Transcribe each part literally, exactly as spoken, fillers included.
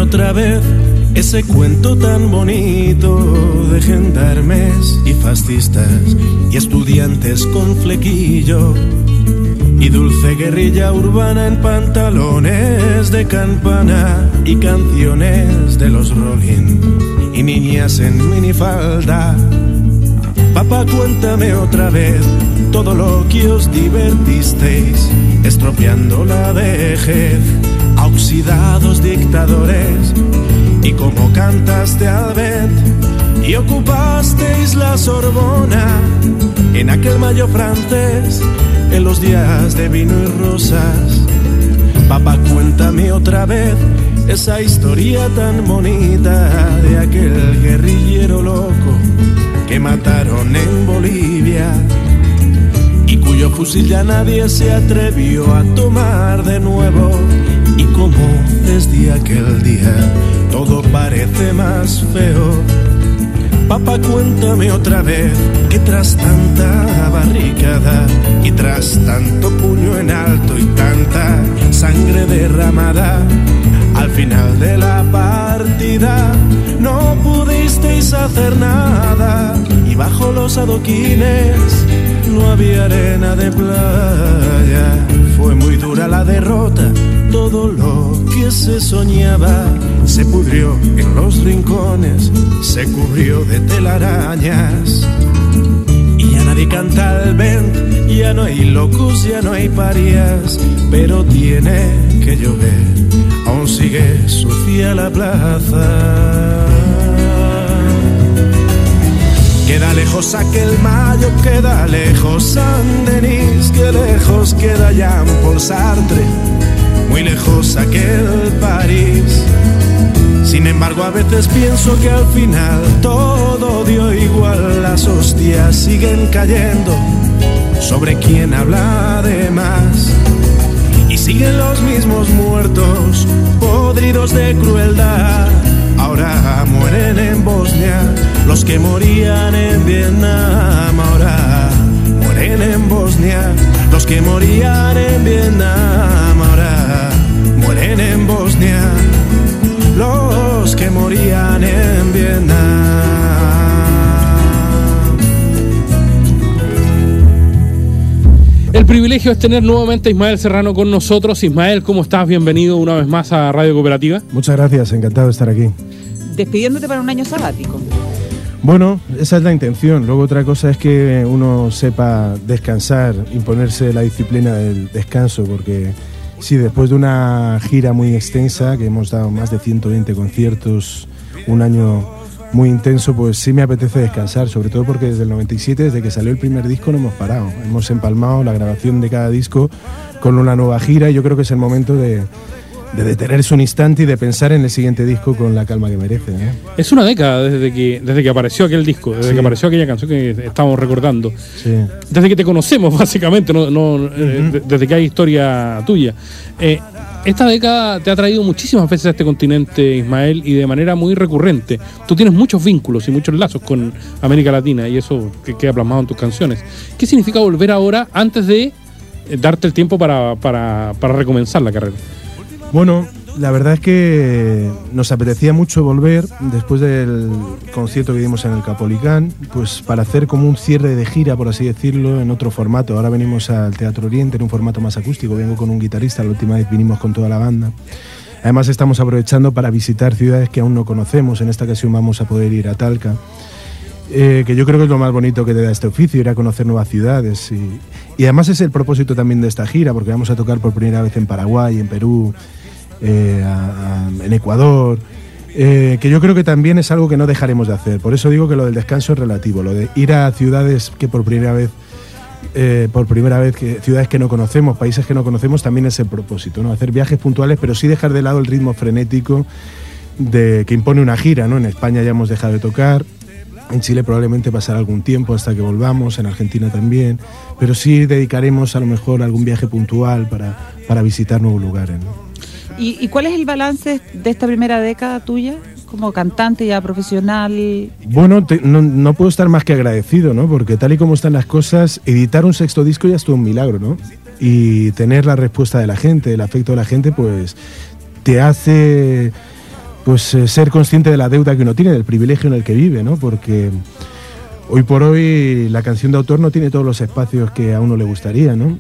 otra vez ese cuento tan bonito de gendarmes y fascistas y estudiantes con flequillo y dulce guerrilla urbana en pantalones de campana y canciones de los Rolling y niñas en minifalda. Papá, cuéntame otra vez todo lo que os divertisteis, estropeando la vejez a oxidados dictadores, y cómo cantaste al vent y ocupasteis la Sorbona en aquel mayo francés, en los días de vino y rosas. Papá, cuéntame otra vez esa historia tan bonita de aquel guerrillero loco que mataron en Bolivia y cuyo fusil ya nadie se atrevió a tomar de nuevo, y cómo desde aquel día todo parece más feo. Papá, cuéntame otra vez que tras tanta barricada y tras tanto puño en alto y tanta sangre derramada, al final de la partida no pudisteis hacer nada, y bajo los adoquines no había arena de playa. Fue muy dura la derrota, todo lo que se soñaba se pudrió en los rincones, se cubrió de telarañas, y ya nadie canta al vent, ya no hay locos, ya no hay parias, pero tiene que llover, aún sigue sucia la plaza. Queda lejos aquel mayo, queda lejos Saint-Denis, que lejos queda Jean-Paul Sartre, muy lejos aquel París. Sin embargo, a veces pienso que al final todo dio igual, las hostias siguen cayendo sobre quien habla de más, y siguen los mismos muertos, podridos de crueldad. Ahora mueren en Bosnia los que morían en Vietnam. Ahora mueren en Bosnia los que morían en Vietnam. Ahora mueren en Bosnia los que morían en Vietnam. El privilegio es tener nuevamente a Ismael Serrano con nosotros. Ismael, ¿cómo estás? Bienvenido una vez más a Radio Cooperativa. Muchas gracias, encantado de estar aquí. Despidiéndote para un año sabático. Bueno, esa es la intención. Luego otra cosa es que uno sepa descansar, imponerse la disciplina del descanso, porque sí, después de una gira muy extensa, que hemos dado más de ciento veinte conciertos, un año muy intenso, pues sí me apetece descansar, sobre todo porque desde el noventa y siete, desde que salió el primer disco, no hemos parado. Hemos empalmado la grabación de cada disco con una nueva gira, y yo creo que es el momento de, de detenerse un instante y de pensar en el siguiente disco con la calma que merece, ¿eh? Es una década desde que, desde que apareció aquel disco, desde sí. que apareció aquella canción que estábamos recordando. Sí. Desde que te conocemos, básicamente, no, no, uh-huh. eh, desde que hay historia tuya. Eh, Esta década te ha traído muchísimas veces a este continente, Ismael, y de manera muy recurrente. Tú tienes muchos vínculos y muchos lazos con América Latina, y eso que queda plasmado en tus canciones. ¿Qué significa volver ahora antes de darte el tiempo para, para, para recomenzar la carrera? Bueno, la verdad es que nos apetecía mucho volver después del concierto que dimos en el Capolicán, pues para hacer como un cierre de gira, por así decirlo, en otro formato. Ahora venimos al Teatro Oriente en un formato más acústico, vengo con un guitarrista, la última vez vinimos con toda la banda. Además estamos aprovechando para visitar ciudades que aún no conocemos. En esta ocasión vamos a poder ir a Talca, eh, que yo creo que es lo más bonito que te da este oficio, ir a conocer nuevas ciudades. Y, y además es el propósito también de esta gira, porque vamos a tocar por primera vez en Paraguay, en Perú, Eh, a, a, en Ecuador, eh, que yo creo que también es algo que no dejaremos de hacer. Por eso digo que lo del descanso es relativo, lo de ir a ciudades que por primera vez eh, por primera vez que ciudades que no conocemos, países que no conocemos, también es el propósito, ¿no? Hacer viajes puntuales, pero sí dejar de lado el ritmo frenético de que impone una gira, ¿no? En España ya hemos dejado de tocar, en Chile probablemente pasará algún tiempo hasta que volvamos, en Argentina también, pero sí dedicaremos a lo mejor algún viaje puntual para, para visitar nuevos lugares, ¿no? ¿Y, ¿Y cuál es el balance de esta primera década tuya como cantante ya profesional? Bueno, te, no, no puedo estar más que agradecido, ¿no? Porque tal y como están las cosas, editar un sexto disco ya es todo un milagro, ¿no? Y tener la respuesta de la gente, el afecto de la gente, pues te hace pues eh, ser consciente de la deuda que uno tiene, del privilegio en el que vive, ¿no? Porque hoy por hoy la canción de autor no tiene todos los espacios que a uno le gustaría, ¿no?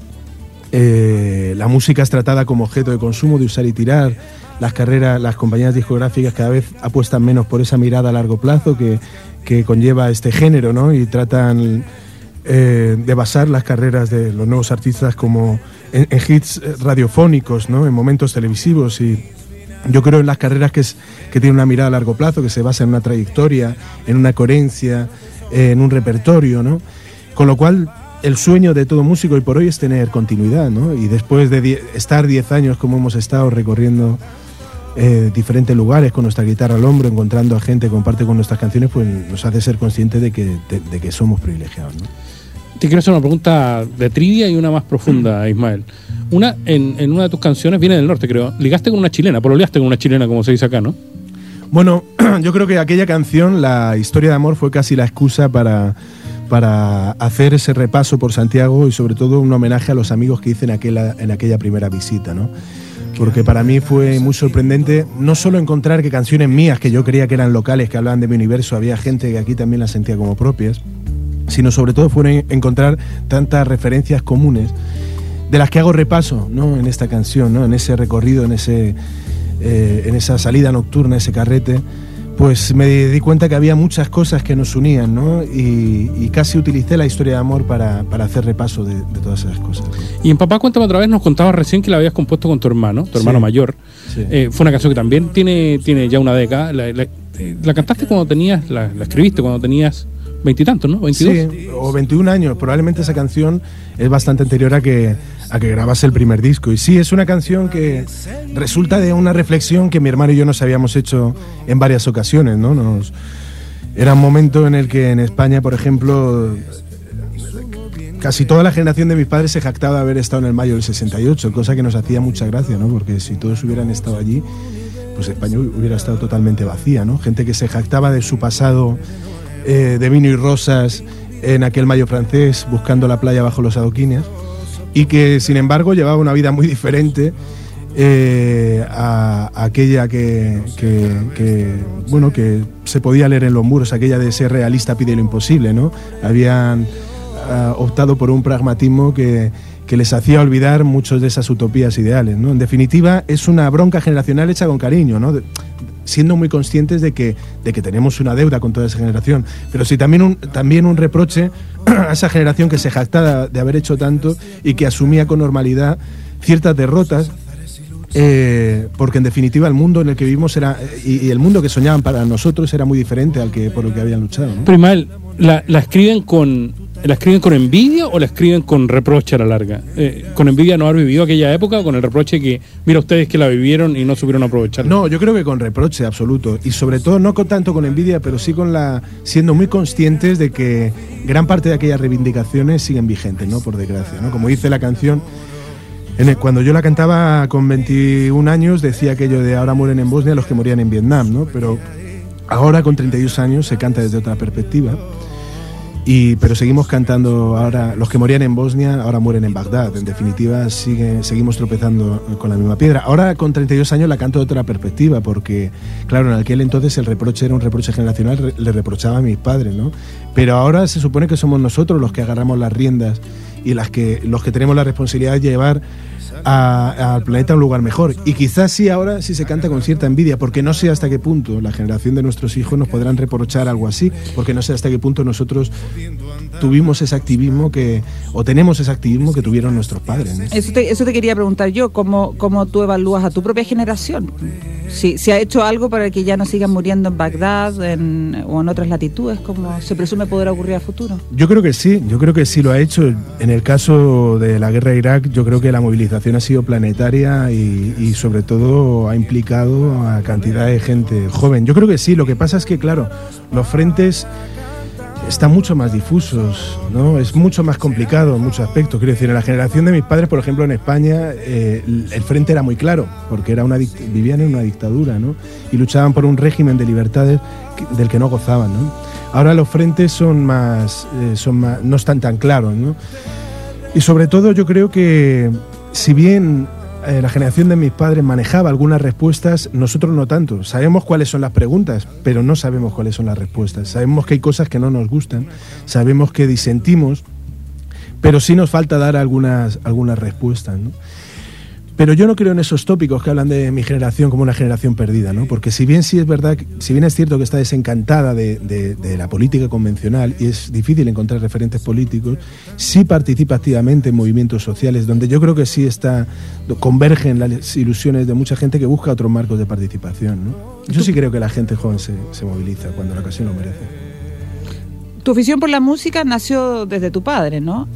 Eh, la música es tratada como objeto de consumo, de usar y tirar. Las carreras, las compañías discográficas cada vez apuestan menos por esa mirada a largo plazo que, que conlleva este género, ¿no? Y tratan eh, de basar las carreras de los nuevos artistas como en, en hits radiofónicos, ¿no? En momentos televisivos. Y yo creo en las carreras que, es, que tienen una mirada a largo plazo, que se basa en una trayectoria, en una coherencia, eh, en un repertorio, ¿no? Con lo cual, el sueño de todo músico hoy por hoy es tener continuidad, ¿no? Y después de die- estar diez años como hemos estado recorriendo eh, diferentes lugares con nuestra guitarra al hombro, encontrando a gente que comparte con nuestras canciones, pues nos hace ser conscientes de que, de, de que somos privilegiados, ¿no? Te quiero hacer una pregunta de trivia y una más profunda, Ismael. Una, en, en una de tus canciones, viene del norte, creo, ligaste con una chilena, pololeaste con una chilena, como se dice acá, ¿no? Bueno, yo creo que aquella canción, la historia de amor, fue casi la excusa para... para hacer ese repaso por Santiago y sobre todo un homenaje a los amigos que hice en aquella, en aquella primera visita, ¿no? Porque para mí fue muy sorprendente no solo encontrar que canciones mías, que yo creía que eran locales, que hablaban de mi universo, había gente que aquí también las sentía como propias, sino sobre todo fue encontrar tantas referencias comunes de las que hago repaso, ¿no? En esta canción, ¿no? En ese recorrido, en, ese, eh, en esa salida nocturna, ese carrete. Pues me di cuenta que había muchas cosas que nos unían, ¿no? Y, y casi utilicé la historia de amor para, para hacer repaso de, de todas esas cosas. Y en Papá, cuéntame otra vez, nos contabas recién que la habías compuesto con tu hermano, tu hermano Sí. mayor. Sí. Eh, fue una canción que también tiene, tiene ya una década. La, la, eh, la cantaste cuando tenías, la, la escribiste cuando tenías veintitantos, ¿no? ¿veintidós? Sí, o veintiún años. Probablemente esa canción es bastante anterior a que, a que grabase el primer disco. Y sí, es una canción que resulta de una reflexión que mi hermano y yo nos habíamos hecho en varias ocasiones, ¿no? Nos, era un momento en el que en España, por ejemplo, casi toda la generación de mis padres se jactaba de haber estado en el mayo del sesenta y ocho, cosa que nos hacía mucha gracia, ¿no? Porque si todos hubieran estado allí, pues España hubiera estado totalmente vacía, ¿no? Gente que se jactaba de su pasado eh, de vino y rosas en aquel mayo francés, buscando la playa bajo los adoquines, y que sin embargo llevaba una vida muy diferente eh, a, a aquella que, que, que, bueno, que se podía leer en los muros, aquella de ser realista pide lo imposible, ¿no? Habían uh, optado por un pragmatismo que, que les hacía olvidar muchas de esas utopías ideales, ¿no? En definitiva, es una bronca generacional hecha con cariño, ¿no? De, siendo muy conscientes de que, de que tenemos una deuda con toda esa generación, pero sí también un, también un reproche a esa generación que se jactaba de haber hecho tanto y que asumía con normalidad ciertas derrotas, eh, porque en definitiva el mundo en el que vivimos era, y, y el mundo que soñaban para nosotros era muy diferente al que por el que habían luchado, ¿no? Pero Ismael, ¿la, la escriben con la escriben con envidia o la escriben con reproche a la larga? Eh, ¿Con envidia no haber vivido aquella época o con el reproche que, mira ustedes que la vivieron y no supieron aprovecharla? No, yo creo que con reproche absoluto, y sobre todo no con tanto con envidia, pero sí con la siendo muy conscientes de que gran parte de aquellas reivindicaciones siguen vigentes, ¿no? Por desgracia, ¿no? Como dice la canción, en el, cuando yo la cantaba con veintiún años decía aquello de ahora mueren en Bosnia los que morían en Vietnam, ¿no? Pero ahora con treinta y dos años se canta desde otra perspectiva. Y, pero seguimos cantando ahora, los que morían en Bosnia ahora mueren en Bagdad. En definitiva, sigue, seguimos tropezando con la misma piedra. Ahora con treinta y dos años la canto de otra perspectiva, porque, claro, en aquel entonces el reproche era un reproche generacional, re, le reprochaba a mis padres, ¿no? Pero ahora se supone que somos nosotros los que agarramos las riendas y las que, los que tenemos la responsabilidad de llevar al planeta a un lugar mejor. Y quizás sí ahora sí se canta con cierta envidia, porque no sé hasta qué punto la generación de nuestros hijos nos podrán reprochar algo así, porque no sé hasta qué punto nosotros tuvimos ese activismo que, o tenemos ese activismo que tuvieron nuestros padres, ¿no? Eso te, eso te quería preguntar yo, ¿cómo, cómo tú evalúas a tu propia generación? Si, si ha hecho algo para que ya no sigan muriendo en Bagdad en, o en otras latitudes, como se presume poder ocurrir a futuro. Yo creo que sí, yo creo que sí lo ha hecho. En el caso de la guerra de Irak, yo creo que la movilización ha sido planetaria y, y sobre todo ha implicado a cantidad de gente joven. Yo creo que sí, lo que pasa es que, claro, los frentes están mucho más difusos, ¿no? Es mucho más complicado en muchos aspectos. Quiero decir, en la generación de mis padres, por ejemplo, en España, eh, el frente era muy claro, porque era una vivían en una dictadura, ¿no? Y luchaban por un régimen de libertades que, del que no gozaban, ¿no? Ahora los frentes son más, eh, son más, no están tan claros, ¿no? Y sobre todo yo creo que, si bien eh, la generación de mis padres manejaba algunas respuestas, nosotros no tanto. Sabemos cuáles son las preguntas, pero no sabemos cuáles son las respuestas. Sabemos que hay cosas que no nos gustan, sabemos que disentimos, pero sí nos falta dar algunas, algunas respuestas, ¿no? Pero yo no creo en esos tópicos que hablan de mi generación como una generación perdida, ¿no? Porque si bien sí es verdad, si bien es cierto que está desencantada de, de, de la política convencional y es difícil encontrar referentes políticos, sí participa activamente en movimientos sociales donde yo creo que sí está, convergen las ilusiones de mucha gente que busca otros marcos de participación, ¿no? Yo sí creo que la gente joven se, se moviliza cuando la ocasión lo merece. Tu afición por la música nació desde tu padre, ¿no?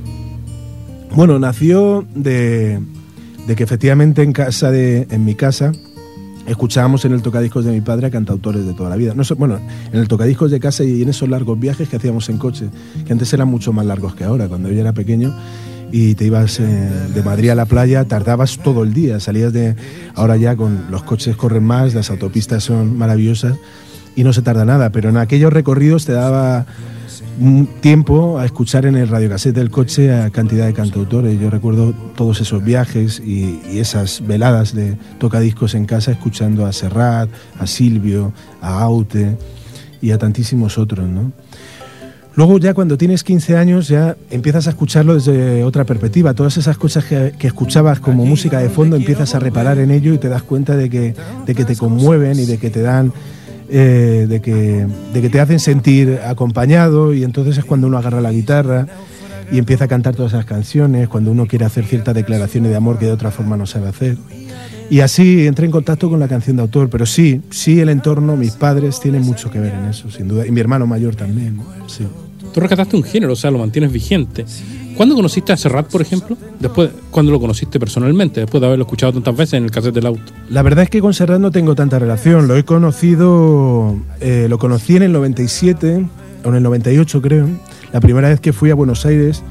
Bueno, nació de... de que efectivamente en casa de en mi casa escuchábamos en el tocadiscos de mi padre a cantautores de toda la vida. No so, bueno, en el tocadiscos de casa y en esos largos viajes que hacíamos en coche, que antes eran mucho más largos que ahora. Cuando yo era pequeño y te ibas eh, de Madrid a la playa, tardabas todo el día. Salías de... Ahora ya con los coches corren más, las autopistas son maravillosas y no se tarda nada, pero en aquellos recorridos te daba un tiempo a escuchar en el radiocasete del coche a cantidad de cantautores. Yo recuerdo todos esos viajes y, y esas veladas de tocadiscos en casa escuchando a Serrat, a Silvio, a Aute y a tantísimos otros, ¿no? Luego ya cuando tienes quince años ya empiezas a escucharlo desde otra perspectiva. Todas esas cosas que, que escuchabas como música de fondo empiezas a reparar en ello y te das cuenta de que, de que te conmueven y de que te dan... Eh, de, que, de que te hacen sentir acompañado, y entonces es cuando uno agarra la guitarra y empieza a cantar todas esas canciones, cuando uno quiere hacer ciertas declaraciones de amor que de otra forma no sabe hacer. Y así entré en contacto con la canción de autor, pero sí, sí el entorno, mis padres tienen mucho que ver en eso, sin duda, y mi hermano mayor también, ¿no? Sí. Tú rescataste un género, o sea, lo mantienes vigente. ¿Cuándo conociste a Serrat, por ejemplo? Después, ¿cuándo lo conociste personalmente? Después de haberlo escuchado tantas veces en el cassette del auto. La verdad es que con Serrat no tengo tanta relación. Lo he conocido, eh, lo conocí en el noventa y siete, o en el noventa y ocho creo. La primera vez que fui a Buenos Aires,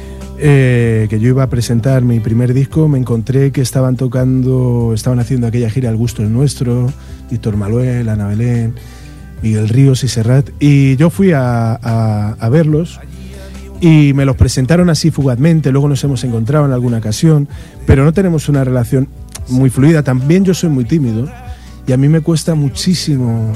eh, que yo iba a presentar mi primer disco, me encontré que estaban tocando, estaban haciendo aquella gira El Gusto es Nuestro, Víctor Maluel, Ana Belén, Miguel Ríos y Serrat. Y yo fui a, a, a verlos. Y me los presentaron así fugazmente, luego nos hemos encontrado en alguna ocasión, pero no tenemos una relación muy fluida. También yo soy muy tímido y a mí me cuesta muchísimo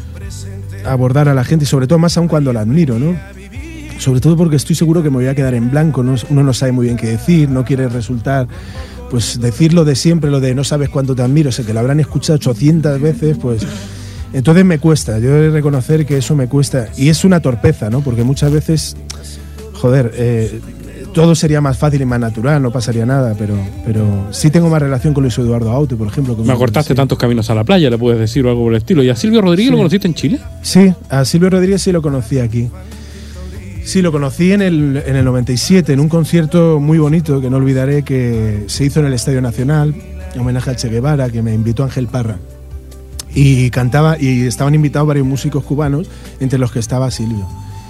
abordar a la gente, y sobre todo más aún cuando la admiro, ¿no? Sobre todo porque estoy seguro que me voy a quedar en blanco, ¿no? Uno no sabe muy bien qué decir, no quiere resultar, pues decirlo de siempre, lo de no sabes cuánto te admiro, o sea, que lo habrán escuchado ochocientas veces, pues... Entonces me cuesta, yo he de reconocer que eso me cuesta, y es una torpeza, ¿no? Porque muchas veces... Joder, eh, todo sería más fácil y más natural, no pasaría nada, pero, pero sí tengo más relación con Luis Eduardo Aute, por ejemplo. Me acortaste sí. tantos caminos a la playa, le puedes decir o algo por el estilo. ¿Y a Silvio Rodríguez sí. lo conociste en Chile? Sí, a Silvio Rodríguez sí lo conocí aquí. Sí, lo conocí en el, en el noventa y siete, en un concierto muy bonito que no olvidaré, que se hizo en el Estadio Nacional, en homenaje a Che Guevara, que me invitó Ángel Parra. Y cantaba, y estaban invitados varios músicos cubanos, entre los que estaba Silvio.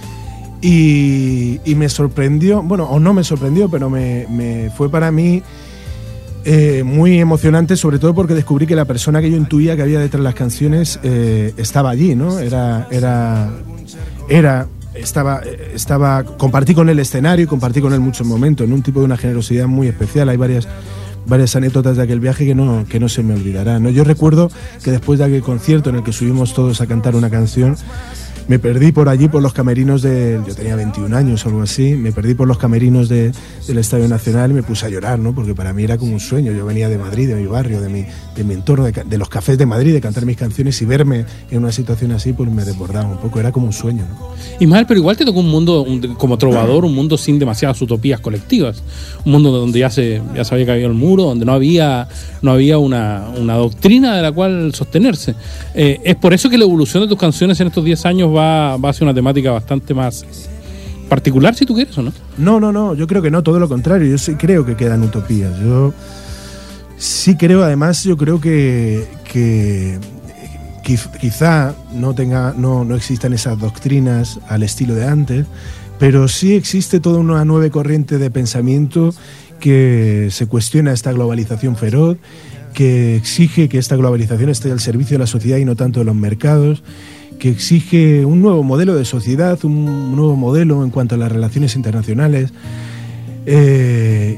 Y, y me sorprendió, bueno, o no me sorprendió, pero me, me fue para mí eh, muy emocionante, sobre todo porque descubrí que la persona que yo intuía que había detrás de las canciones eh, estaba allí, ¿no? Era, era, era, estaba, estaba, compartí con él escenario y compartí con él muchos momentos, en un tipo de una generosidad muy especial. Hay varias, varias anécdotas de aquel viaje que no, que no se me olvidarán, ¿no? Yo recuerdo que después de aquel concierto en el que subimos todos a cantar una canción, me perdí por allí, por los camerinos de... Yo tenía veintiún años o algo así. Me perdí por los camerinos de, del Estadio Nacional y me puse a llorar, ¿no? Porque para mí era como un sueño. Yo venía de Madrid, de mi barrio, de mi, de mi entorno, de, de los cafés de Madrid, de cantar mis canciones, y verme en una situación así, pues me desbordaba un poco. Era como un sueño, ¿no? Ismael, pero igual te tocó un mundo, un, como trovador, un mundo sin demasiadas utopías colectivas. Un mundo donde ya se, ya se había caído el muro, donde no había, no había una, una doctrina de la cual sostenerse. Eh, es por eso que la evolución de tus canciones en estos diez años va, va a ser una temática bastante más particular, si tú quieres, ¿o no? No, no, no, yo creo que no, todo lo contrario. Yo sí creo que quedan utopías. Yo sí creo, además, yo creo que, que quizá no tenga, no, no existan esas doctrinas al estilo de antes, pero sí existe toda una nueva corriente de pensamiento que se cuestiona esta globalización feroz, que exige que esta globalización esté al servicio de la sociedad y no tanto de los mercados, que exige un nuevo modelo de sociedad, un nuevo modelo en cuanto a las relaciones internacionales. Eh,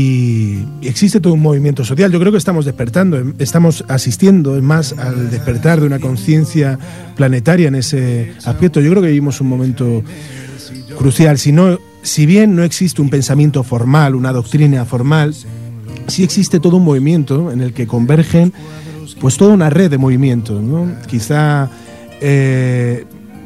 y existe todo un movimiento social. Yo creo que estamos despertando, estamos asistiendo más al despertar de una conciencia planetaria en ese aspecto. Yo creo que vivimos un momento crucial. Si no, si bien no existe un pensamiento formal, una doctrina formal, sí existe todo un movimiento en el que convergen pues toda una red de movimientos, ¿no? Quizá eh,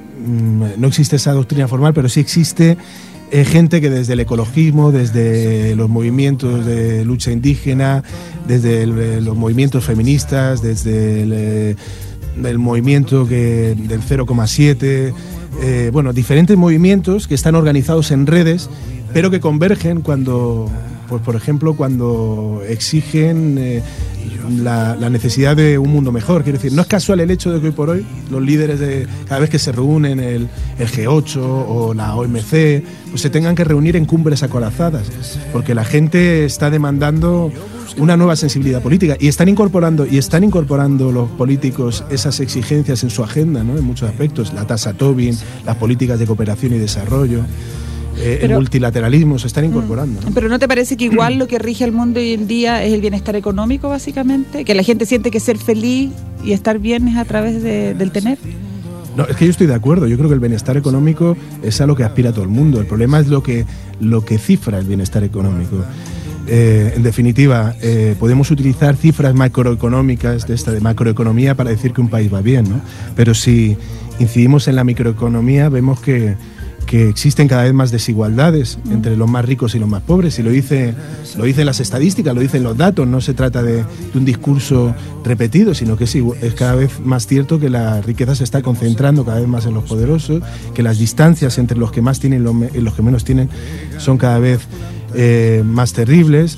no existe esa doctrina formal, pero sí existe Eh, gente que desde el ecologismo, desde los movimientos de lucha indígena, desde el, los movimientos feministas, desde el, eh, el movimiento que, del cero coma siete, eh, bueno, diferentes movimientos que están organizados en redes, pero que convergen cuando, pues por ejemplo, cuando exigen eh, la, la necesidad de un mundo mejor. Quiero decir, no es casual el hecho de que hoy por hoy los líderes de cada vez que se reúnen el, el G ocho o la O M C, pues se tengan que reunir en cumbres acorazadas, porque la gente está demandando una nueva sensibilidad política y están incorporando y están incorporando los políticos esas exigencias en su agenda, ¿no? En muchos aspectos, la tasa Tobin, las políticas de cooperación y desarrollo. Eh, pero, el multilateralismo se están incorporando, ¿no? Pero ¿no te parece que igual lo que rige el mundo hoy en día es el bienestar económico, básicamente? Que la gente siente que ser feliz y estar bien es a través de, del tener. No, es que yo estoy de acuerdo. Yo creo que el bienestar económico es a lo que aspira todo el mundo. El problema es lo que, lo que cifra el bienestar económico. Eh, en definitiva, eh, podemos utilizar cifras macroeconómicas de esta de macroeconomía para decir que un país va bien, ¿no? Pero si incidimos en la microeconomía, vemos que que existen cada vez más desigualdades entre los más ricos y los más pobres, y lo dice, lo dicen las estadísticas, lo dicen los datos. No se trata de, de un discurso repetido, sino que es, es cada vez más cierto que la riqueza se está concentrando cada vez más en los poderosos, que las distancias entre los que más tienen y los, los que menos tienen son cada vez eh, más terribles.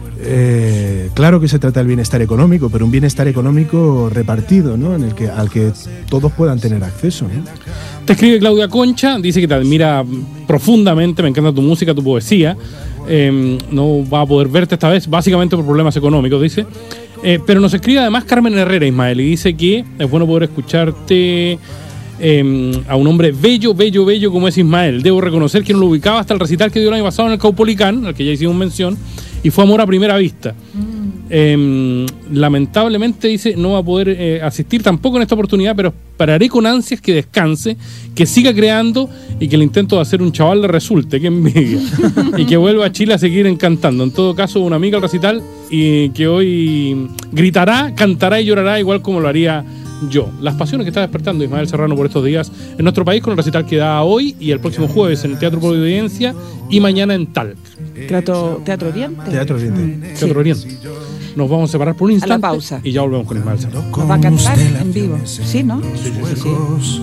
Eh, claro que se trata del bienestar económico, pero un bienestar económico repartido, ¿no? En el que, al que todos puedan tener acceso, ¿no? Te escribe Claudia Concha, dice que te admira profundamente, me encanta tu música, tu poesía. Eh, no va a poder verte esta vez, básicamente por problemas económicos, dice. Eh, pero nos escribe además Carmen Herrera, Ismael, y dice que es bueno poder escucharte eh, a un hombre bello, bello, bello como es Ismael. Debo reconocer que no lo ubicaba hasta el recital que dio el año pasado en el Caupolicán, al que ya hicimos mención, y fue amor a primera vista. Mm. Eh, lamentablemente, dice, no va a poder eh, asistir tampoco en esta oportunidad, pero esperaré con ansias que descanse, que siga creando y que el intento de hacer un chaval le resulte, que envidia, y que vuelva a Chile a seguir encantando. En todo caso, una amiga al recital y que hoy gritará, cantará y llorará igual como lo haría yo. Las pasiones que está despertando Ismael Serrano por estos días en nuestro país, con el recital que da hoy y el próximo jueves en el Teatro Providencia y mañana en Talc. Teatro, Teatro Oriente. Teatro Oriente. Mm, Teatro sí. Oriente. Nos vamos a separar por un instante. A la pausa. Y ya volvemos con Ismael Serrano. Nos va a cantar en vivo. Sí, ¿no? Sí, sí, sí.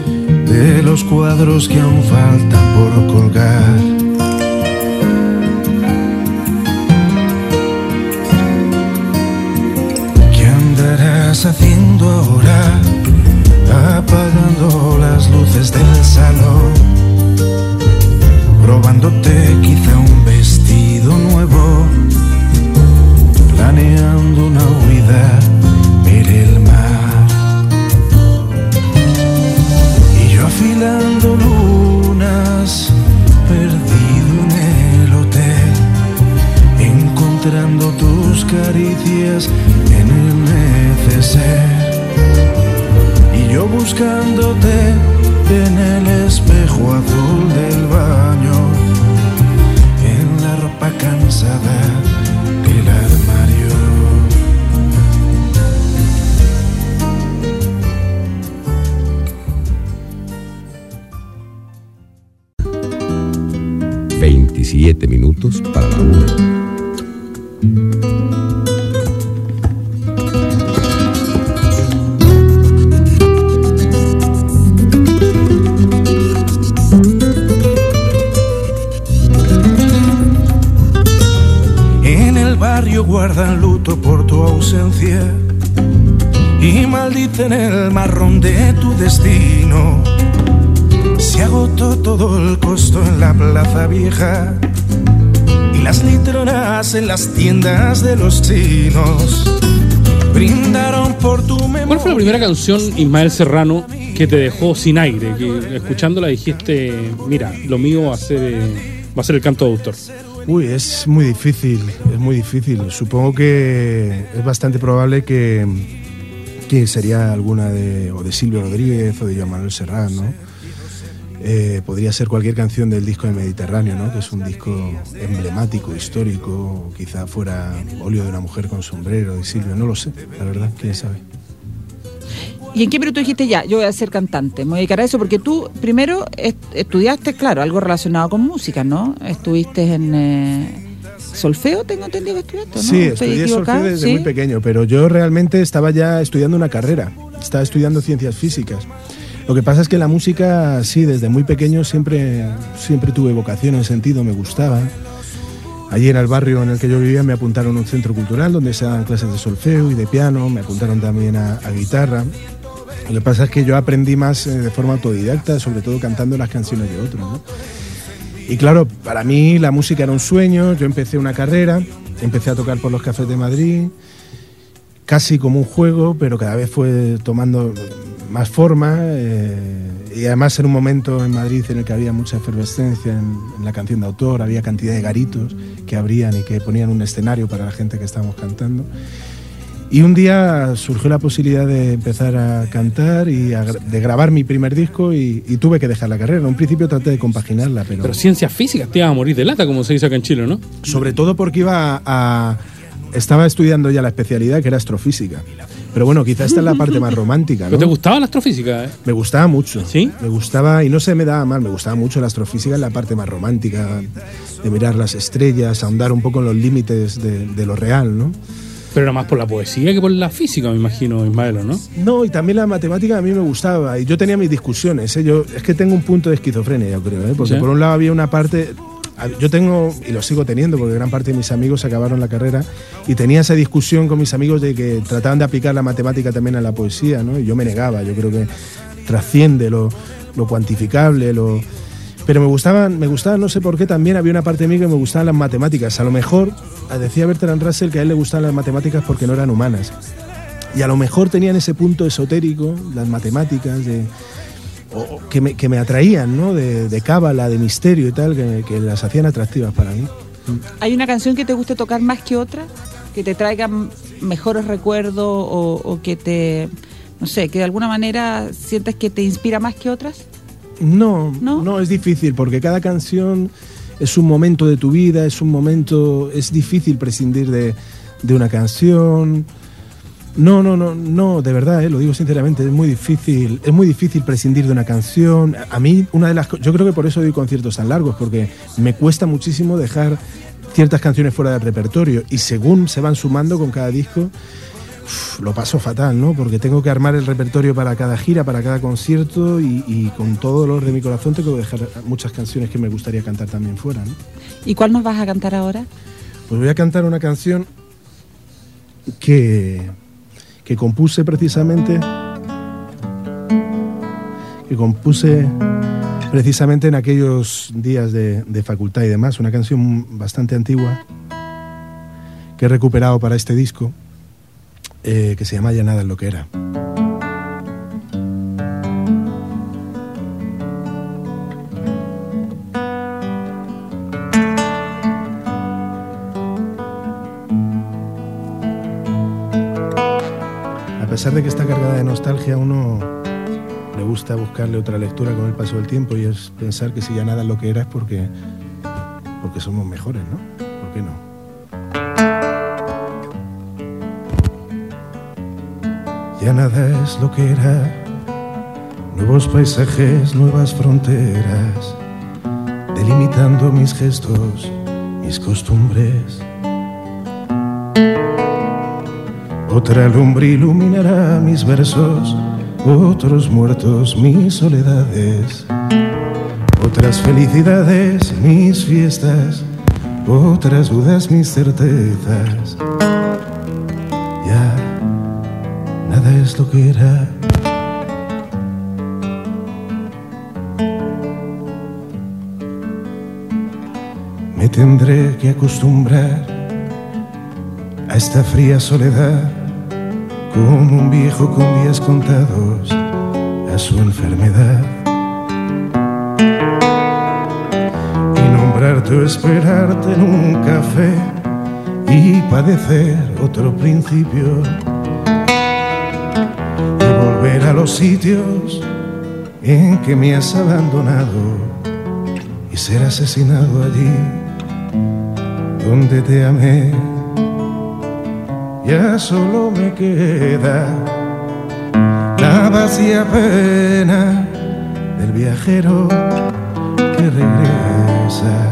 De los cuadros que aún faltan por colgar. ¿Qué andarás haciendo ahora? Apagando las luces del salón, probándote quizá un vestido nuevo, planeando una huida, mire el mar. Y yo afilando lunas, perdido en el hotel, encontrando tus caricias en el neceser. Y yo buscándote en el espejo azul del baño, en la ropa cansada del armario. veintisiete minutos para la una. Guardan luto por tu ausencia y maldicen el marrón de tu destino. Se agotó todo el costo en la plaza vieja y las litronas en las tiendas de los chinos brindaron por tu memoria. ¿Cuál fue la primera canción, Ismael Serrano, que te dejó sin aire? Que escuchándola dijiste, mira, lo mío va a ser, va a ser el canto de autor. Uy, es muy difícil, es muy difícil. Supongo que es bastante probable que, que sería alguna de, o de Silvio Rodríguez o de Joan Manuel Serrat, ¿no? Eh, podría ser cualquier canción del disco de Mediterráneo, ¿no? Que es un disco emblemático, histórico, o quizá fuera Óleo de una mujer con sombrero de Silvio, no lo sé, la verdad, quién sabe. ¿Y en qué minuto dijiste ya, yo voy a ser cantante, me voy a dedicar a eso? Porque tú primero est- estudiaste, claro, algo relacionado con música, ¿no? Estuviste en eh, solfeo, tengo entendido que estudiaste, ¿no? Sí, estudié solfeo desde ¿Sí? muy pequeño, pero yo realmente estaba ya estudiando una carrera, estaba estudiando ciencias físicas. Lo que pasa es que la música, sí, desde muy pequeño siempre, siempre tuve vocación en sentido, me gustaba. Allí en el barrio en el que yo vivía me apuntaron a un centro cultural donde se daban clases de solfeo y de piano, me apuntaron también a, a guitarra. Lo que pasa es que yo aprendí más eh, de forma autodidacta, sobre todo cantando las canciones de otros, ¿no? Y claro, para mí la música era un sueño, yo empecé una carrera, empecé a tocar por los cafés de Madrid, casi como un juego, pero cada vez fue tomando más forma, eh, y además en un momento en Madrid en el que había mucha efervescencia en, en la canción de autor, había cantidad de garitos que abrían y que ponían un escenario para la gente que estábamos cantando. Y un día surgió la posibilidad de empezar a cantar y a, de grabar mi primer disco y, y tuve que dejar la carrera. En un principio traté de compaginarla, pero... Pero ciencias físicas te iba a morir de lata, como se dice acá en Chile, ¿no? Sobre todo porque iba a, a... Estaba estudiando ya la especialidad que era astrofísica. Pero bueno, quizás esta es la parte más romántica, ¿no? ¿Pero te gustaba la astrofísica? ¿eh? Me gustaba mucho. ¿Sí? Me gustaba, y no se me daba mal, me gustaba mucho la astrofísica en la parte más romántica, de mirar las estrellas, ahondar un poco en los límites de, de lo real, ¿no? Pero era más por la poesía que por la física, me imagino, Ismael, ¿no? No, y también la matemática a mí me gustaba, y yo tenía mis discusiones, ¿eh? Yo, es que tengo un punto de esquizofrenia, yo creo, ¿eh? Porque ¿sí? Por un lado había una parte... Yo tengo, y lo sigo teniendo, porque gran parte de mis amigos acabaron la carrera, y tenía esa discusión con mis amigos de que trataban de aplicar la matemática también a la poesía, ¿no? Y yo me negaba, yo creo que trasciende lo, lo cuantificable, lo... Pero me gustaban, me gustaban, no sé por qué, también había una parte de mí que me gustaban las matemáticas. A lo mejor, decía Bertrand Russell que a él le gustaban las matemáticas porque no eran humanas. Y a lo mejor tenían ese punto esotérico, las matemáticas, de... O que, me, que me atraían, ¿no? De, de cábala, de misterio y tal, que, que las hacían atractivas para mí. ¿Hay una canción que te guste tocar más que otra? ¿Que te traiga mejores recuerdos o, o que te, no sé, que de alguna manera sientes que te inspira más que otras? No, no, no, es difícil, porque cada canción es un momento de tu vida, es un momento, es difícil prescindir de, de una canción. No, no, no, no, de verdad, eh, lo digo sinceramente, es muy difícil, es muy difícil prescindir de una canción. A mí, una de las, yo creo que por eso doy conciertos tan largos, porque me cuesta muchísimo dejar ciertas canciones fuera del repertorio, y según se van sumando con cada disco, uf, lo paso fatal, ¿no? Porque tengo que armar el repertorio para cada gira, para cada concierto, y, y con todo dolor de mi corazón tengo que dejar muchas canciones que me gustaría cantar también fuera, ¿no? ¿Y cuál nos vas a cantar ahora? Pues voy a cantar una canción que... que compuse precisamente que compuse precisamente en aquellos días de, de facultad y demás, una canción bastante antigua que he recuperado para este disco, eh, que se llama Ya nada es lo que era. A pesar de que está cargada de nostalgia, a uno le gusta buscarle otra lectura con el paso del tiempo, y es pensar que si ya nada es lo que era es porque, porque somos mejores, ¿no? ¿Por qué no? Ya nada es lo que era, nuevos paisajes, nuevas fronteras, delimitando mis gestos, mis costumbres. Otra lumbre iluminará mis versos, otros muertos mis soledades, otras felicidades mis fiestas, otras dudas mis certezas. Ya nada es lo que era. Me tendré que acostumbrar a esta fría soledad, como un viejo con días contados a su enfermedad, y nombrar Tanto esperarte en un café y padecer otro principio, y volver a los sitios en que me has abandonado y ser asesinado allí donde te amé. Ya solo me queda la vacía pena del viajero que regresa.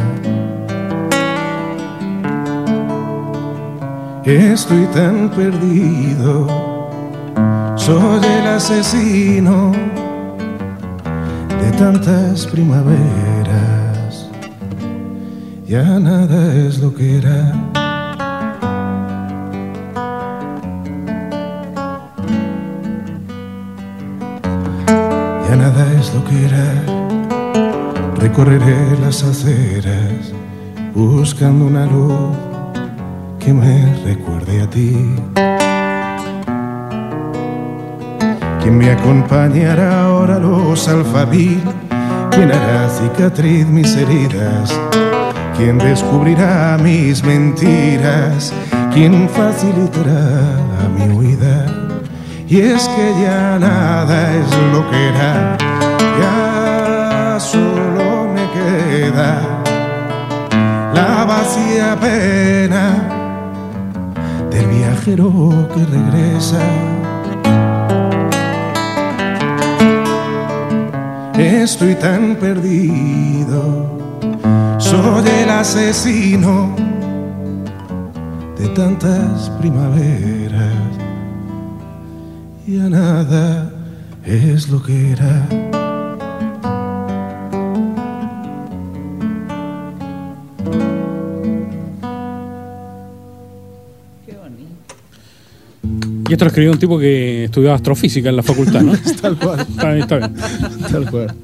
Estoy tan perdido, soy el asesino de tantas primaveras. Ya nada es lo que era. Ya nada es lo que era. Recorreré las aceras buscando una luz que me recuerde a ti. Quien me acompañará ahora los alfabil, quien hará cicatriz mis heridas, quien descubrirá mis mentiras, quien facilitará mi huida. Y es que ya nada es lo que era, ya solo me queda la vacía pena del viajero que regresa. Estoy tan perdido, soy el asesino de tantas primaveras. Ya nada es lo que era. Y esto lo escribió un tipo que estudiaba astrofísica en la facultad, ¿no? Tal cual. Está bien, está bien. Tal cual.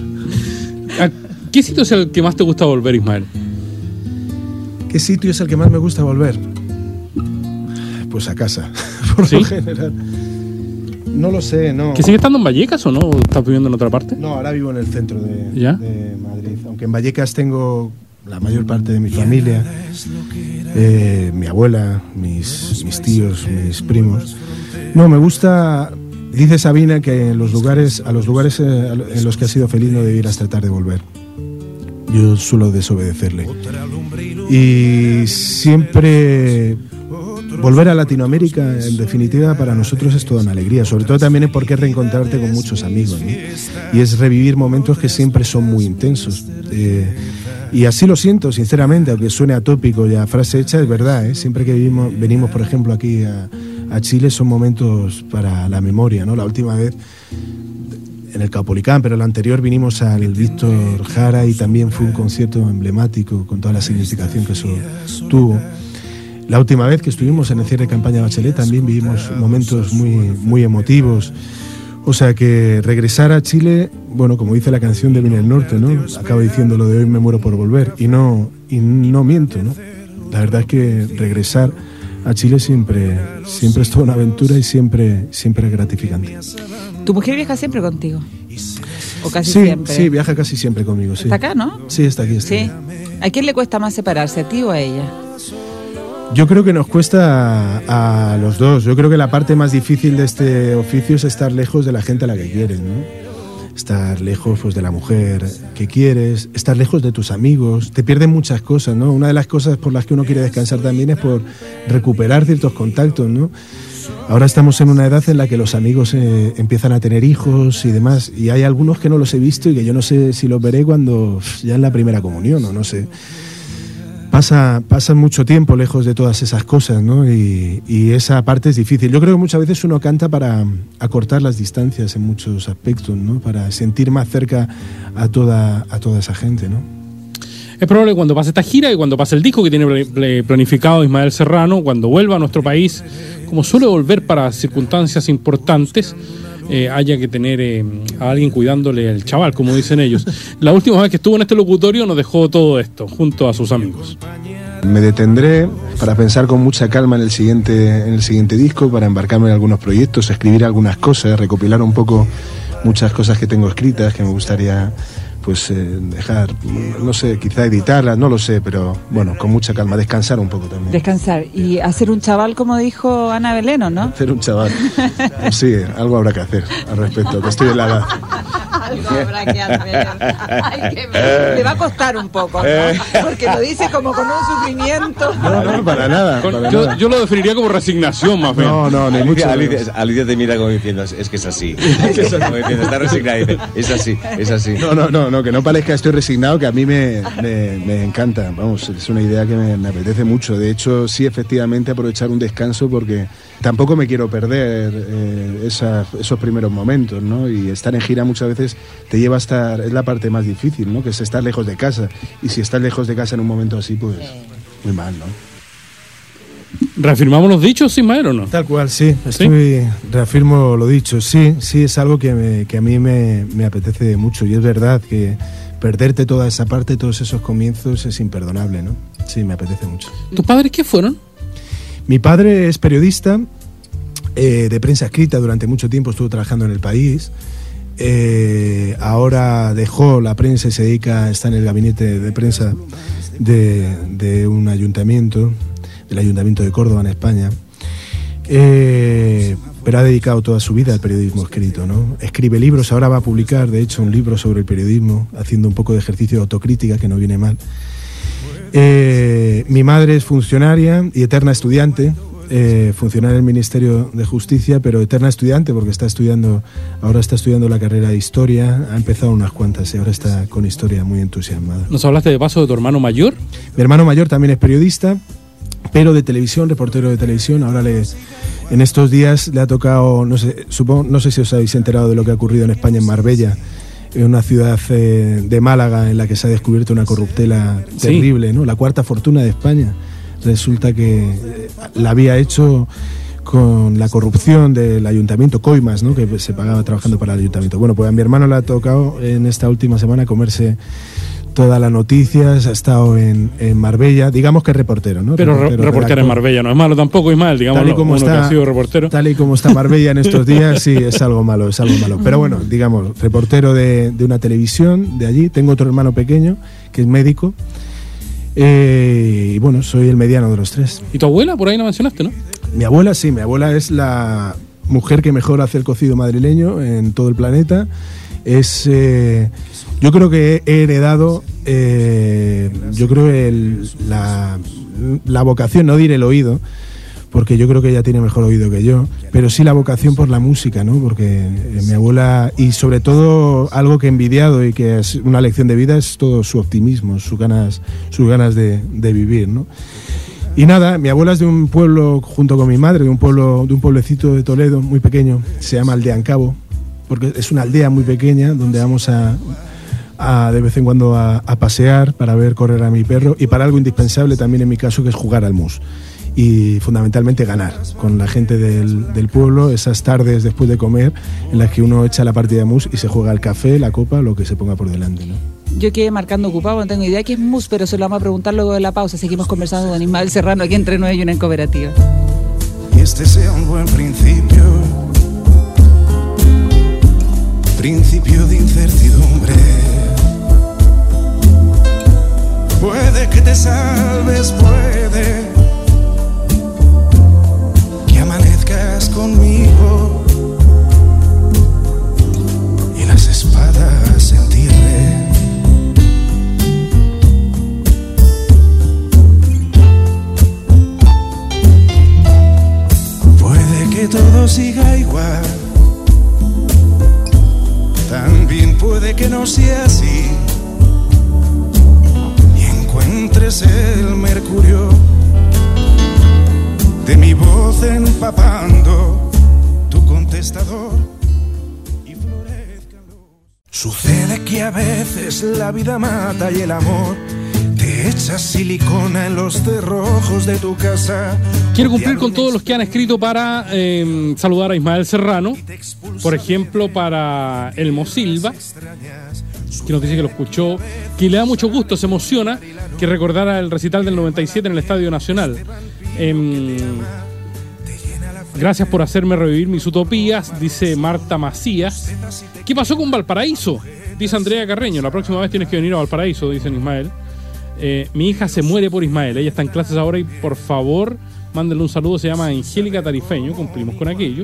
¿A ¿Qué sitio es el que más te gusta volver, Ismael? ¿Qué sitio es el que más me gusta volver? Pues a casa, por ¿Sí? lo general. No lo sé, no. ¿Que sigue estando en Vallecas o no? ¿O estás viviendo en otra parte? No, ahora vivo en el centro de, ¿Ya? de Madrid. Aunque en Vallecas tengo la mayor parte de mi familia, eh, mi abuela, mis, mis tíos, mis primos. No, me gusta. Dice Sabina que en los lugares, a los lugares eh, en los que has sido feliz no debieras tratar de volver. Yo suelo desobedecerle. Y siempre volver a Latinoamérica, en definitiva, para nosotros es toda una alegría. Sobre todo también es porque es reencontrarte con muchos amigos, ¿no? Y es revivir momentos que siempre son muy intensos. Eh, y así lo siento, sinceramente, aunque suene atópico y a frase hecha, es verdad, ¿eh? Siempre que vivimos, venimos, por ejemplo, aquí a, a Chile, son momentos para la memoria, ¿no? La última vez en el Caupolicán, pero el anterior vinimos al Víctor Jara y también fue un concierto emblemático con toda la significación que eso tuvo. La última vez que estuvimos en el cierre de campaña Bachelet también vivimos momentos muy, muy emotivos. O sea que regresar a Chile, bueno, como dice la canción de Viene el Norte, ¿no? Acaba diciendo lo de hoy me muero por volver. Y no, y no miento, ¿no? La verdad es que regresar a Chile siempre, siempre es toda una aventura y siempre, siempre es gratificante. ¿Tu mujer viaja siempre contigo? ¿O casi sí, siempre? Sí, viaja casi siempre conmigo, sí. ¿Está acá, no? Sí, está aquí, está Sí. aquí. ¿A quién le cuesta más separarse, a ti o a ella? Yo creo que nos cuesta a, a los dos. Yo creo que la parte más difícil de este oficio es estar lejos de la gente a la que quieres, ¿no? Estar lejos, pues, de la mujer que quieres, estar lejos de tus amigos. Te pierden muchas cosas, ¿no? Una de las cosas por las que uno quiere descansar también es por recuperar ciertos contactos, ¿no? Ahora estamos en una edad en la que los amigos eh, empiezan a tener hijos y demás, y hay algunos que no los he visto y que yo no sé si los veré cuando ya en la primera comunión, o no sé. Pasa, pasa mucho tiempo lejos de todas esas cosas, ¿no? Y, y esa parte es difícil. Yo creo que muchas veces uno canta para acortar las distancias en muchos aspectos, ¿no? Para sentir más cerca a toda, a toda esa gente, ¿no? Es probable que cuando pase esta gira y cuando pase el disco que tiene planificado Ismael Serrano, cuando vuelva a nuestro país, como suele volver para circunstancias importantes, eh, haya que tener eh, a alguien cuidándole al chaval, como dicen ellos. La última vez que estuvo en este locutorio nos dejó todo esto, junto a sus amigos. Me detendré para pensar con mucha calma en el siguiente, en el siguiente disco, para embarcarme en algunos proyectos, escribir algunas cosas, recopilar un poco muchas cosas que tengo escritas, que me gustaría pues eh, dejar, no sé, quizá editarla, no lo sé, pero bueno, con mucha calma, descansar un poco también. Descansar y hacer un chaval, como dijo Ana Beleno, ¿no? Hacer un chaval. Sí, algo habrá que hacer al respecto, que estoy en la edad. Algo habrá que hacer. Ay, que me, me va a costar un poco, ¿no? Porque lo dice como con un sufrimiento. No, no, para nada. Con- para yo, nada. yo lo definiría como resignación, más bien. No, no, ni mucho Alicia, menos. Alicia te mira como diciendo, es que es así. Es que es así. Como diciendo, está resignada y dice, es así, es así. No, no, no, no, que no parezca estoy resignado, que a mí me, me, me encanta. Vamos, es una idea que me, me apetece mucho. De hecho, sí, efectivamente, aprovechar un descanso porque tampoco me quiero perder eh, esa, esos primeros momentos, ¿no? Y estar en gira muchas veces te lleva a estar, es la parte más difícil, ¿no? Que es estar lejos de casa. Y si estás lejos de casa en un momento así, pues muy mal, ¿no? ¿Reafirmamos los dichos, Ismael, o no? Tal cual, sí. Estoy, reafirmo lo dicho. Sí, sí, es algo que, me, que a mí me, me apetece mucho. Y es verdad que perderte toda esa parte, todos esos comienzos, es imperdonable, ¿no? Sí, me apetece mucho. ¿Tus padres qué fueron? Mi padre es periodista eh, de prensa escrita, durante mucho tiempo estuvo trabajando en El País. Eh, ahora dejó la prensa y se dedica, está en el gabinete de prensa de, de un ayuntamiento, del Ayuntamiento de Córdoba en España. Eh, pero ha dedicado toda su vida al periodismo escrito, ¿no? Escribe libros, ahora va a publicar, de hecho, un libro sobre el periodismo, haciendo un poco de ejercicio de autocrítica, que no viene mal. Eh, mi madre es funcionaria y eterna estudiante, eh, funcionaria del Ministerio de Justicia, pero eterna estudiante porque está estudiando, ahora está estudiando la carrera de Historia, ha empezado unas cuantas y ahora está con Historia muy entusiasmada. ¿Nos hablaste de paso de tu hermano mayor? Mi hermano mayor también es periodista, pero de televisión, reportero de televisión. Ahora le, en estos días le ha tocado, no sé, supongo, no sé si os habéis enterado de lo que ha ocurrido en España, en Marbella, en una ciudad eh, de Málaga en la que se ha descubierto una corruptela Sí. terrible, ¿no? La cuarta fortuna de España. Resulta que eh, la había hecho con la corrupción del ayuntamiento, coimas, ¿no? Que se pagaba trabajando para el ayuntamiento. Bueno, pues a mi hermano le ha tocado en esta última semana comerse todas las noticias, ha estado en, en Marbella, digamos que es reportero, ¿no? Pero re- Reportero, reportero en redactor. Marbella no es malo tampoco, Ismael, digamos, Tal y como uno que está- ha sido reportero. Tal y como está Marbella en estos días, sí, es algo malo, es algo malo. Pero bueno, digamos, reportero de, de una televisión de allí. Tengo otro hermano pequeño, que es médico. Eh, y bueno, soy el mediano de los tres. ¿Y tu abuela? Por ahí no mencionaste, ¿no? Mi abuela, sí, mi abuela es la mujer que mejor hace el cocido madrileño en todo el planeta. Es, eh, yo creo que he heredado, eh, yo creo el, la, la vocación, no diré el oído, porque yo creo que ella tiene mejor oído que yo, pero sí la vocación por la música, ¿no? Porque eh, mi abuela, y sobre todo algo que he envidiado y que es una lección de vida, es todo su optimismo, sus ganas, sus ganas de, de vivir, ¿no? Y nada, mi abuela es de un pueblo, junto con mi madre, de un pueblo, de un pueblecito de Toledo, muy pequeño, se llama Aldeancabo, porque es una aldea muy pequeña donde vamos a, a de vez en cuando a, a pasear para ver correr a mi perro y para algo indispensable también en mi caso, que es jugar al mus. Y fundamentalmente ganar con la gente del, del pueblo, esas tardes después de comer en las que uno echa la partida de mus y se juega el café, la copa, lo que se ponga por delante, ¿no? Yo quedé marcando ocupado, no tengo idea qué es mus, pero se lo vamos a preguntar luego de la pausa. Seguimos conversando con Ismael Serrano aquí entre nueve y una en Cooperativa. Y este sea un buen principio, principio de incertidumbre. Puede que te salves, puede que amanezcas conmigo y las espadas se entierren. Puede que todo siga igual, también puede que no sea así, y encuentres el mercurio de mi voz empapando tu contestador y florezcan los... Sucede que a veces la vida mata y el amor te echa silicona en los cerrojos de tu casa. Quiero cumplir con todos los que han escrito para eh, saludar a Ismael Serrano. Por ejemplo, para Elmo Silva, que nos dice que lo escuchó, que le da mucho gusto, se emociona que recordara el recital del noventa y siete en el Estadio Nacional. Eh, gracias por hacerme revivir mis utopías, dice Marta Macías. ¿Qué pasó con Valparaíso? dice Andrea Carreño, la próxima vez tienes que venir a Valparaíso, dice Ismael. Eh, mi hija se muere por Ismael, ella está en clases ahora y por favor, mándenle un saludo, se llama Angélica Tarifeño, cumplimos con aquello.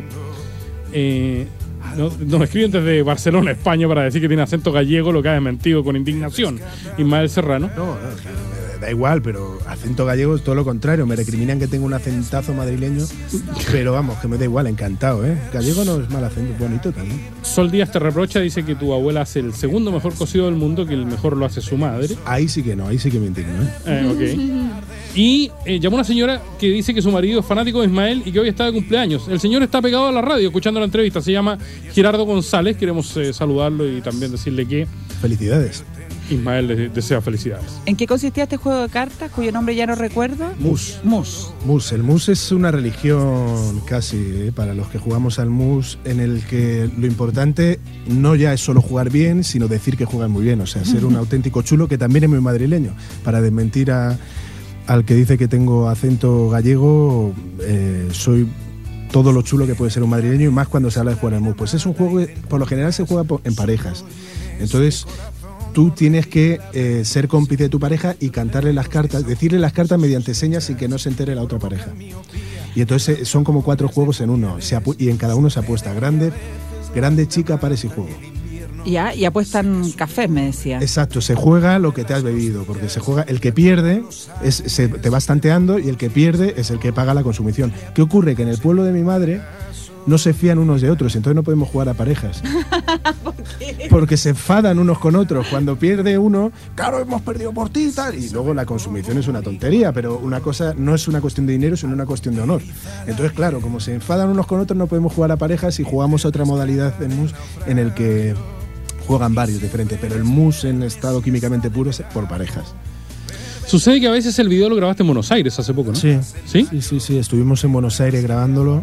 Eh, nos, nos escriben desde Barcelona, España, para decir que tiene acento gallego, lo que ha desmentido con indignación Ismael Serrano. No, no, da igual, pero acento gallego es todo lo contrario. Me recriminan que tengo un acentazo madrileño, pero vamos, que me da igual, encantado, ¿eh? Gallego no es mal acento, es bonito también. Sol Díaz te reprocha, dice que tu abuela hace el segundo mejor cocido del mundo, que el mejor lo hace su madre. Ahí sí que no, ahí sí que me indigno, ¿eh? Eh, ok. Y eh, llamó una señora que dice que su marido es fanático de Ismael y que hoy está de cumpleaños. El señor está pegado a la radio escuchando la entrevista, se llama Gerardo González, queremos eh, saludarlo y también decirle que Felicidades. Ismael les desea felicidades. ¿En qué consistía este juego de cartas, cuyo nombre ya no recuerdo? Mus. Mus. Mus. El mus es una religión casi, ¿eh? Para los que jugamos al mus, en el que lo importante no ya es solo jugar bien, sino decir que juegan muy bien. O sea, ser un auténtico chulo, que también es muy madrileño. Para desmentir a, al que dice que tengo acento gallego, eh, soy todo lo chulo que puede ser un madrileño, y más cuando se habla de jugar al mus. Pues es un juego que por lo general se juega en parejas. Entonces, tú tienes que eh, ser cómplice de tu pareja y cantarle las cartas, decirle las cartas mediante señas sin que no se entere la otra pareja. Y entonces eh, son como cuatro juegos en uno, se apu- y en cada uno se apuesta grande, grande, chica, pares y juego. Ya, y apuestan cafés, me decía. Exacto, se juega lo que te has bebido, porque se juega, el que pierde es, se, te vas tanteando, y el que pierde es el que paga la consumición. ¿Qué ocurre? Que en el pueblo de mi madre no se fían unos de otros, entonces no podemos jugar a parejas. ¿Por qué? Porque se enfadan unos con otros. Cuando pierde uno, claro, hemos perdido por ti y tal. Y luego la consumición es una tontería, pero una cosa no es una cuestión de dinero, sino una cuestión de honor. Entonces, claro, como se enfadan unos con otros, no podemos jugar a parejas, y jugamos a otra modalidad en mus en el que juegan varios diferentes, pero el mus en estado químicamente puro es por parejas. Sucede que a veces el video lo grabaste en Buenos Aires hace poco, ¿no? Sí, ¿Sí? sí, sí, sí. Estuvimos en Buenos Aires grabándolo.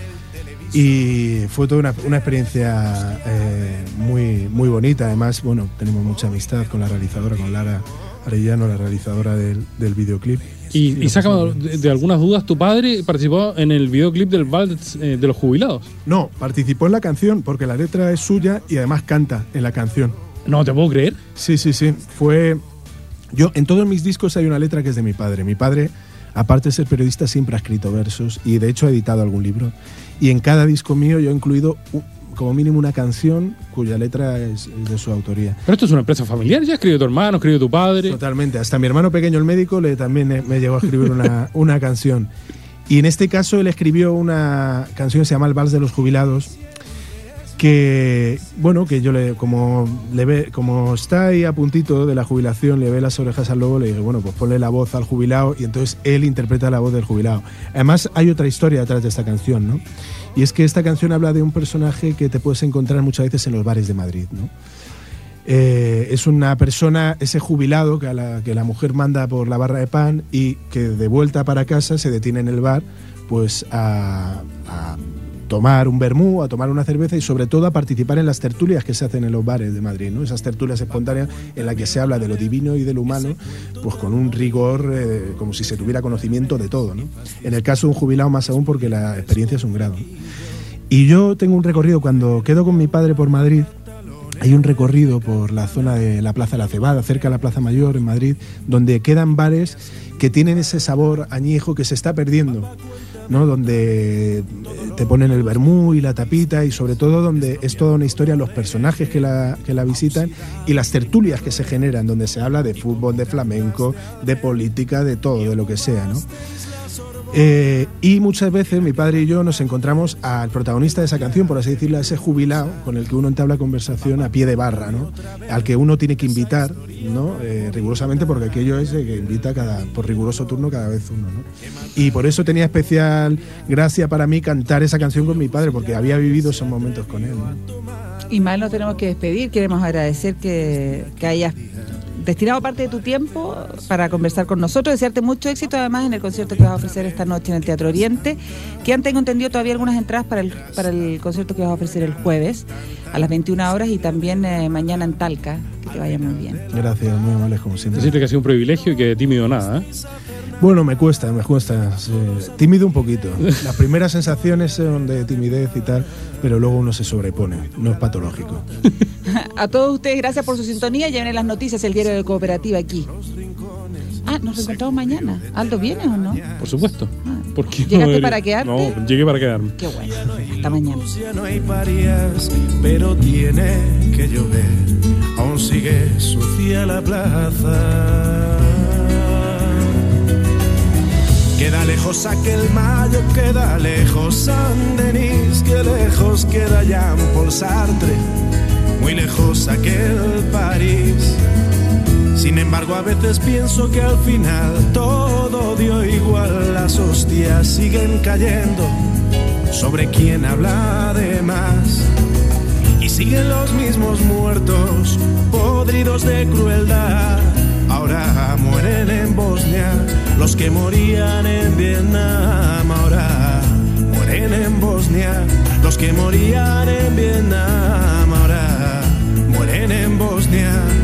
Y fue toda una, una experiencia eh, muy, muy bonita. Además, bueno, tenemos mucha amistad con la realizadora, con Lara Arellano, la realizadora del, del videoclip. Y, y saca de, de algunas dudas, tu padre participó en el videoclip del Vals eh, de los jubilados. No, participó en la canción porque la letra es suya y además canta en la canción. No te puedo creer. Sí, sí, sí. Fue... Yo, en todos mis discos hay una letra que es de mi padre. Mi padre, aparte de ser periodista, siempre ha escrito versos y de hecho ha editado algún libro. Y en cada disco mío yo he incluido como mínimo una canción cuya letra es, es de su autoría. Pero esto es una empresa familiar, ya escribió tu hermano, escribió tu padre. Totalmente, hasta mi hermano pequeño, el médico, le también me llegó a escribir una, una canción. Y en este caso él escribió una canción que se llama El Vals de los Jubilados, que, bueno, que yo le, como, le ve, como está ahí a puntito de la jubilación, le ve las orejas al lobo, le dije, bueno, pues ponle la voz al jubilado, y entonces él interpreta la voz del jubilado. Además hay otra historia detrás de esta canción, ¿no? Y es que esta canción habla de un personaje que te puedes encontrar muchas veces en los bares de Madrid, ¿no? Eh, es una persona, ese jubilado que, a la, que la mujer manda por la barra de pan y que de vuelta para casa se detiene en el bar pues a, a tomar un vermú, a tomar una cerveza y sobre todo a participar en las tertulias que se hacen en los bares de Madrid, ¿no? Esas tertulias espontáneas en las que se habla de lo divino y de lo humano, pues con un rigor eh, como si se tuviera conocimiento de todo, ¿no? En el caso de un jubilado más aún porque la experiencia es un grado. Y yo tengo un recorrido, cuando quedo con mi padre por Madrid, hay un recorrido por la zona de la Plaza de la Cebada, cerca de la Plaza Mayor en Madrid, donde quedan bares que tienen ese sabor añejo que se está perdiendo, ¿no? Donde te ponen el vermú y la tapita y sobre todo donde es toda una historia, los personajes que la, que la visitan y las tertulias que se generan, donde se habla de fútbol, de flamenco, de política, de todo, de lo que sea, ¿no? Eh, y muchas veces mi padre y yo nos encontramos al protagonista de esa canción, por así decirlo, a ese jubilado con el que uno entabla conversación a pie de barra, ¿no? Al que uno tiene que invitar, ¿no? Eh, rigurosamente, porque aquello es que invita cada, por riguroso turno cada vez uno, ¿no? Y por eso tenía especial gracia para mí cantar esa canción con mi padre, porque había vivido esos momentos con él, ¿no? Y mal nos tenemos que despedir, queremos agradecer que, que hayas destinado parte de tu tiempo para conversar con nosotros, desearte mucho éxito además en el concierto que vas a ofrecer esta noche en el Teatro Oriente, que han tengo entendido todavía algunas entradas para el, para el concierto que vas a ofrecer el jueves a las veintiuna horas y también eh, mañana en Talca, que te vaya muy bien. Gracias, muy amables como siempre. Decirte que ha sido un privilegio y que tímido nada, ¿eh? Bueno, me cuesta, me cuesta. Sí. Tímido un poquito. Las primeras sensaciones son de timidez y tal, pero luego uno se sobrepone. No es patológico. A todos ustedes, gracias por su sintonía. Ya vienen las noticias, el diario de Cooperativa aquí. Ah, nos reencontramos mañana. ¿Aldo vienes o no? Por supuesto. Ah. ¿Por qué ¿Llegaste no para quedarte? No, llegué para quedarme. Qué bueno. Hasta mañana. Ya no hay parias, pero tiene que llover. Aún sigue sucia la plaza. Queda lejos aquel mayo, queda lejos Saint-Denis, que lejos queda Jean-Paul Sartre, muy lejos aquel París. Sin embargo, a veces pienso que al final todo dio igual, las hostias siguen cayendo sobre quien habla de más. Y siguen los mismos muertos, podridos de crueldad. Ahora mueren en Bosnia los que morían en Vietnam. Ahora mueren en Bosnia los que morían en Vietnam. Ahora mueren en Bosnia